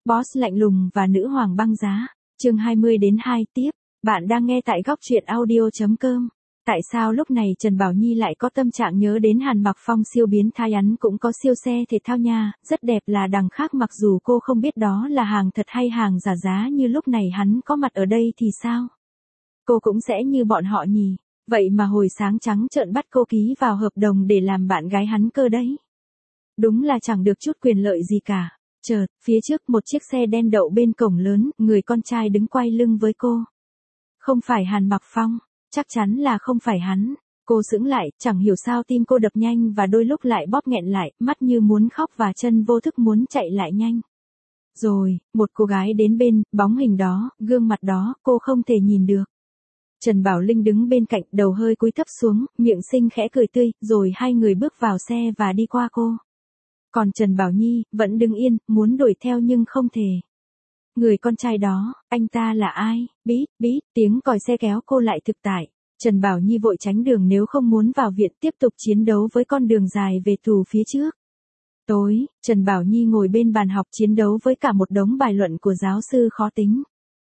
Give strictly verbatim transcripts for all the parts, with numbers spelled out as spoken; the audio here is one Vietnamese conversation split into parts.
Boss lạnh lùng và nữ hoàng băng giá. Chương hai mươi đến hai tiếp. Bạn đang nghe tại góc truyện audio chấm com. Tại sao lúc này Trần Bảo Nhi lại có tâm trạng nhớ đến Hàn Mặc Phong siêu biến thái hắn cũng có siêu xe thể thao nha, rất đẹp là đằng khác mặc dù cô không biết đó là hàng thật hay hàng giả giá như lúc này hắn có mặt ở đây thì sao? Cô cũng sẽ như bọn họ nhỉ, vậy mà hồi sáng trắng trợn bắt cô ký vào hợp đồng để làm bạn gái hắn cơ đấy. Đúng là chẳng được chút quyền lợi gì cả. Chợt, phía trước một chiếc xe đen đậu bên cổng lớn, người con trai đứng quay lưng với cô. Không phải Hàn Mặc Phong, chắc chắn là không phải hắn. Cô sững lại, chẳng hiểu sao tim cô đập nhanh và đôi lúc lại bóp nghẹn lại, mắt như muốn khóc và chân vô thức muốn chạy lại nhanh. Rồi, một cô gái đến bên, bóng hình đó, gương mặt đó, cô không thể nhìn được. Trần Bảo Linh đứng bên cạnh, đầu hơi cúi thấp xuống, miệng xinh khẽ cười tươi, rồi hai người bước vào xe và đi qua cô. Còn Trần Bảo Nhi, vẫn đứng yên, muốn đuổi theo nhưng không thể. Người con trai đó, anh ta là ai? Bít, bít, tiếng còi xe kéo cô lại thực tại. Trần Bảo Nhi vội tránh đường nếu không muốn vào viện tiếp tục chiến đấu với con đường dài về tù phía trước. Tối, Trần Bảo Nhi ngồi bên bàn học chiến đấu với cả một đống bài luận của giáo sư khó tính.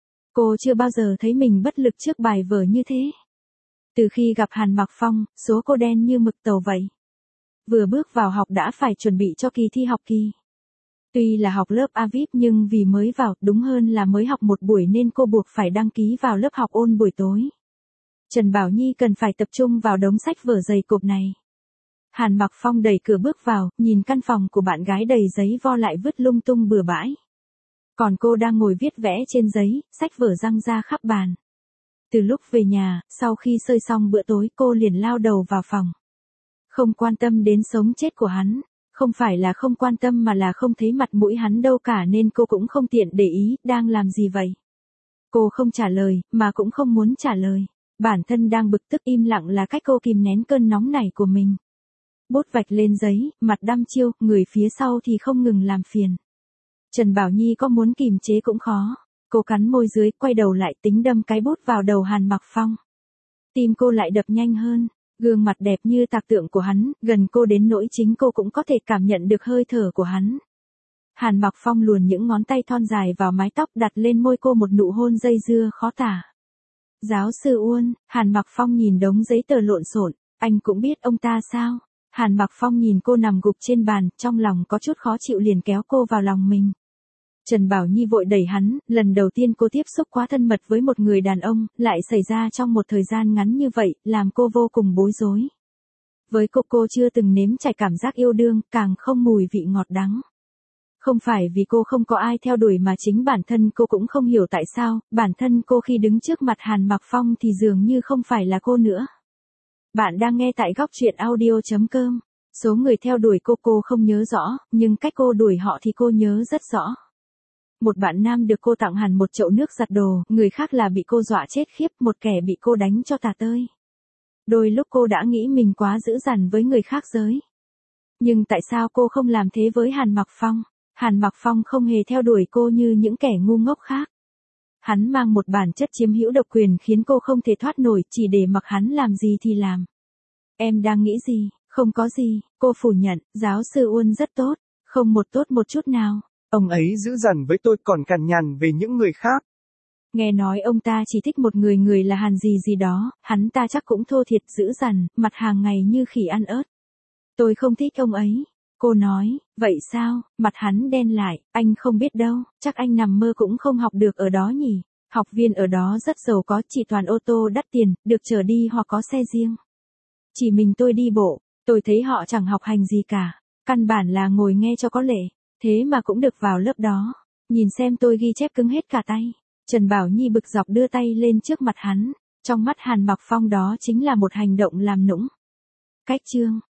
Cô chưa bao giờ thấy mình bất lực trước bài vở như thế. Từ khi gặp Hàn Mặc Phong, số cô đen như mực tàu vậy. Vừa bước vào học đã phải chuẩn bị cho kỳ thi học kỳ. Tuy là học lớp a vê i pê nhưng vì mới vào, đúng hơn là mới học một buổi nên cô buộc phải đăng ký vào lớp học ôn buổi tối. Trần Bảo Nhi cần phải tập trung vào đống sách vở dày cộp này. Hàn Mặc Phong đẩy cửa bước vào, nhìn căn phòng của bạn gái đầy giấy vo lại vứt lung tung bừa bãi. Còn cô đang ngồi viết vẽ trên giấy, sách vở răng ra khắp bàn. Từ lúc về nhà, sau khi xơi xong bữa tối cô liền lao đầu vào phòng. Không quan tâm đến sống chết của hắn, không phải là không quan tâm mà là không thấy mặt mũi hắn đâu cả nên cô cũng không tiện để ý, đang làm gì vậy? Cô không trả lời, mà cũng không muốn trả lời. Bản thân đang bực tức im lặng là cách cô kìm nén cơn nóng nảy của mình. Bút vạch lên giấy, mặt đăm chiêu, người phía sau thì không ngừng làm phiền. Trần Bảo Nhi có muốn kìm chế cũng khó. Cô cắn môi dưới, quay đầu lại tính đâm cái bút vào đầu Hàn Mặc Phong. Tim cô lại đập nhanh hơn. Gương mặt đẹp như tạc tượng của hắn, gần cô đến nỗi chính cô cũng có thể cảm nhận được hơi thở của hắn. Hàn Mặc Phong luồn những ngón tay thon dài vào mái tóc đặt lên môi cô một nụ hôn dây dưa khó tả. Giáo sư Uôn, Hàn Mặc Phong nhìn đống giấy tờ lộn xộn, anh cũng biết ông ta sao? Hàn Mặc Phong nhìn cô nằm gục trên bàn, trong lòng có chút khó chịu liền kéo cô vào lòng mình. Trần Bảo Nhi vội đẩy hắn, lần đầu tiên cô tiếp xúc quá thân mật với một người đàn ông, lại xảy ra trong một thời gian ngắn như vậy, làm cô vô cùng bối rối. Với cô cô chưa từng nếm trải cảm giác yêu đương, càng không mùi vị ngọt đắng. Không phải vì cô không có ai theo đuổi mà chính bản thân cô cũng không hiểu tại sao, bản thân cô khi đứng trước mặt Hàn Mặc Phong thì dường như không phải là cô nữa. Bạn đang nghe tại góc truyện audio chấm com. Số người theo đuổi cô cô không nhớ rõ, nhưng cách cô đuổi họ thì cô nhớ rất rõ. Một bạn nam được cô tặng hẳn một chậu nước giặt đồ, người khác là bị cô dọa chết khiếp, một kẻ bị cô đánh cho tả tơi. Đôi lúc cô đã nghĩ mình quá dữ dằn với người khác giới. Nhưng tại sao cô không làm thế với Hàn Mặc Phong? Hàn Mặc Phong không hề theo đuổi cô như những kẻ ngu ngốc khác. Hắn mang một bản chất chiếm hữu độc quyền khiến cô không thể thoát nổi chỉ để mặc hắn làm gì thì làm. Em đang nghĩ gì? Không có gì, cô phủ nhận, giáo sư Uôn rất tốt, không một tốt một chút nào. Ông ấy dữ dằn với tôi còn cằn nhằn về những người khác. Nghe nói ông ta chỉ thích một người người là Hàn gì gì đó, hắn ta chắc cũng thô thiệt dữ dằn, mặt hàng ngày như khỉ ăn ớt. Tôi không thích ông ấy. Cô nói, vậy sao, mặt hắn đen lại, anh không biết đâu, chắc anh nằm mơ cũng không học được ở đó nhỉ. Học viên ở đó rất giàu có, chỉ toàn ô tô đắt tiền, được chở đi hoặc có xe riêng. Chỉ mình tôi đi bộ, tôi thấy họ chẳng học hành gì cả, căn bản là ngồi nghe cho có lệ. Thế mà cũng được vào lớp đó. Nhìn xem tôi ghi chép cứng hết cả tay. Trần Bảo Nhi bực dọc đưa tay lên trước mặt hắn. Trong mắt Hàn Mặc Phong đó chính là một hành động làm nũng. Cách chương.